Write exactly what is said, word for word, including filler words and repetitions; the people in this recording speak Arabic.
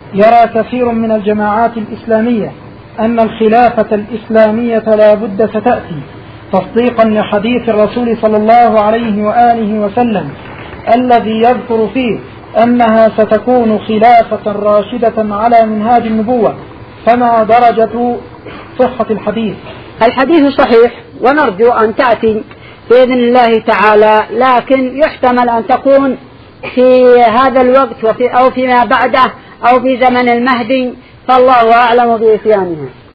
يرى كثير من الجماعات الإسلامية أن الخلافة الإسلامية لا بد ستأتي تصديقا لحديث الرسول صلى الله عليه وآله وسلم الذي يذكر فيه أنها ستكون خلافة راشدة على منهاج النبوة. فما درجة صحة الحديث؟ الحديث صحيح، ونرجو أن تأتي بإذن الله تعالى، لكن يحتمل أن تكون في هذا الوقت وفي أو فيما بعده أو في زمن المهدي، فالله أعلم بإتيانها.